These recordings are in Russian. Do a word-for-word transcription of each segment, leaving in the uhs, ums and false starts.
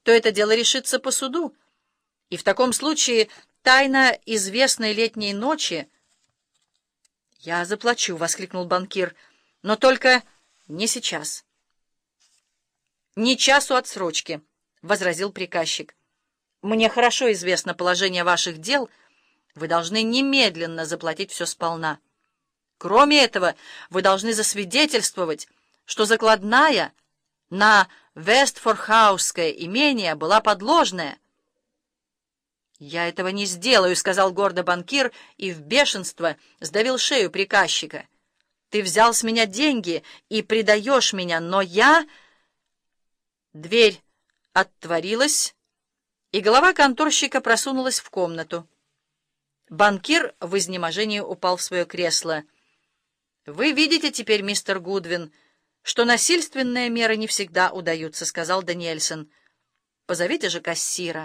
то это дело решится по суду. И в таком случае тайна известной летней ночи... — Я заплачу, — воскликнул банкир, — но только не сейчас. — Ни часу отсрочки, — возразил приказчик. — Мне хорошо известно положение ваших дел. Вы должны немедленно заплатить все сполна. Кроме этого, вы должны засвидетельствовать, что закладная на Вестфорхаусское имение была подложная. «Я этого не сделаю», — сказал гордо банкир и в бешенство сдавил шею приказчика. «Ты взял с меня деньги и предаешь меня, но я...» Дверь отворилась, и голова конторщика просунулась в комнату. Банкир в изнеможении упал в свое кресло. «Вы видите теперь, мистер Гудвин, что насильственные меры не всегда удаются», — сказал Даниэльсон. «Позовите же кассира».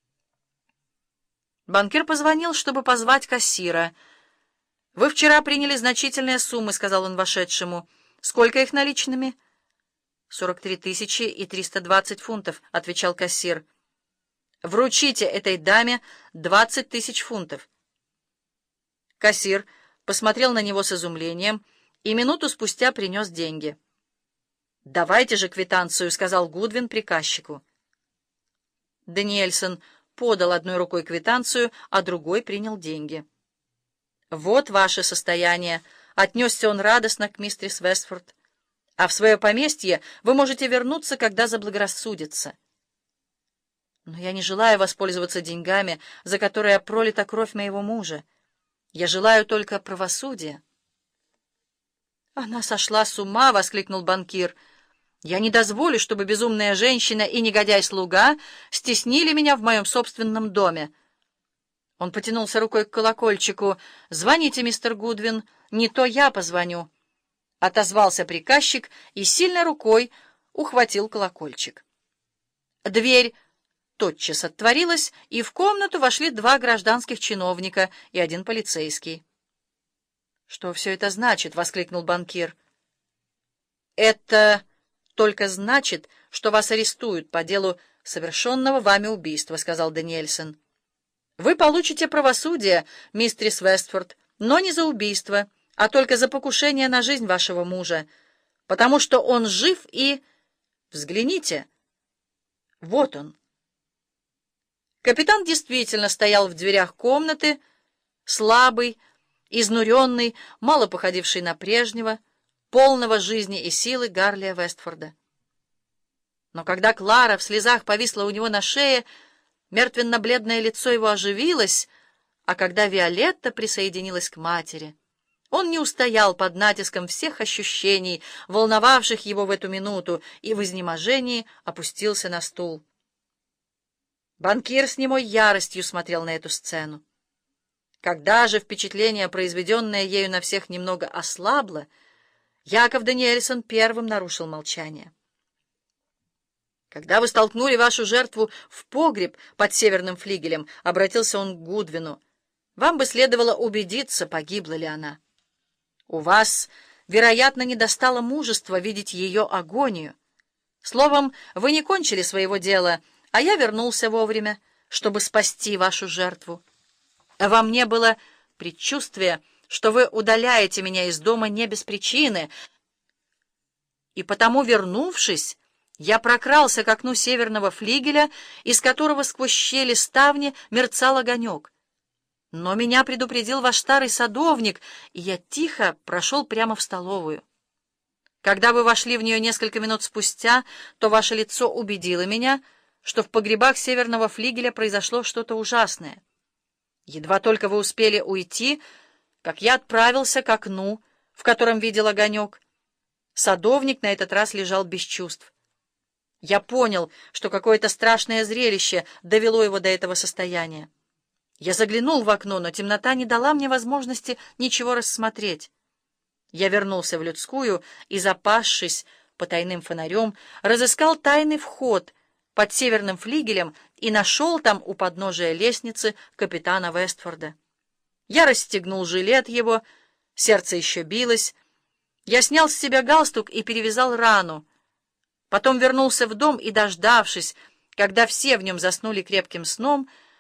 Банкир позвонил, чтобы позвать кассира. «Вы вчера приняли значительные суммы», — сказал он вошедшему. «Сколько их наличными?» «Сорок три тысячи и триста двадцать фунтов», — отвечал кассир. «Вручите этой даме двадцать тысяч фунтов». Кассир посмотрел на него с изумлением и минуту спустя принес деньги. «Давайте же квитанцию», — сказал Гудвин приказчику. Даниэльсон подал одной рукой квитанцию, а другой принял деньги. «Вот ваше состояние», — отнесся он радостно к мистерис Вестфорд. «А в свое поместье вы можете вернуться, когда заблагорассудится». «Но я не желаю воспользоваться деньгами, за которые пролита кровь моего мужа. Я желаю только правосудия». «Она сошла с ума!» — воскликнул банкир. «Я не дозволю, чтобы безумная женщина и негодяй-слуга стеснили меня в моем собственном доме». Он потянулся рукой к колокольчику. «Звоните, мистер Гудвин, не то я позвоню». Отозвался приказчик и сильной рукой ухватил колокольчик. Дверь тотчас отворилась, и в комнату вошли два гражданских чиновника и один полицейский. «Что все это значит?» — воскликнул банкир. «Это только значит, что вас арестуют по делу совершенного вами убийства», — сказал Даниэльсон. «Вы получите правосудие, мистерис Вестфорд, но не за убийство, а только за покушение на жизнь вашего мужа, потому что он жив и... Взгляните, вот он». Капитан действительно стоял в дверях комнаты, слабый, изнуренный, мало походивший на прежнего, полного жизни и силы Гарлия Вестфорда. Но когда Клара в слезах повисла у него на шее, мертвенно-бледное лицо его оживилось, а когда Виолетта присоединилась к матери, он не устоял под натиском всех ощущений, волновавших его в эту минуту, и в изнеможении опустился на стул. Банкир с немой яростью смотрел на эту сцену. Когда же впечатление, произведенное ею на всех, немного ослабло, Яков Даниэльсон первым нарушил молчание. «Когда вы столкнули вашу жертву в погреб под северным флигелем, — обратился он к Гудвину, — вам бы следовало убедиться, погибла ли она. У вас, вероятно, не достало мужества видеть ее агонию. Словом, вы не кончили своего дела, а я вернулся вовремя, чтобы спасти вашу жертву. Во мне было предчувствие, что вы удаляете меня из дома не без причины, и потому, вернувшись, я прокрался к окну северного флигеля, из которого сквозь щели ставни мерцал огонек. Но меня предупредил ваш старый садовник, и я тихо прошел прямо в столовую. Когда вы вошли в нее несколько минут спустя, то ваше лицо убедило меня, что в погребах северного флигеля произошло что-то ужасное. Едва только вы успели уйти, как я отправился к окну, в котором видел огонек. Садовник на этот раз лежал без чувств. Я понял, что какое-то страшное зрелище довело его до этого состояния. Я заглянул в окно, но темнота не дала мне возможности ничего рассмотреть. Я вернулся в людскую и, запасшись потайным фонарем, разыскал тайный вход под северным флигелем и нашел там у подножия лестницы капитана Вестфорда. Я расстегнул жилет его, сердце еще билось. Я снял с себя галстук и перевязал рану. Потом вернулся в дом и, дождавшись, Когда все в нем заснули крепким сном,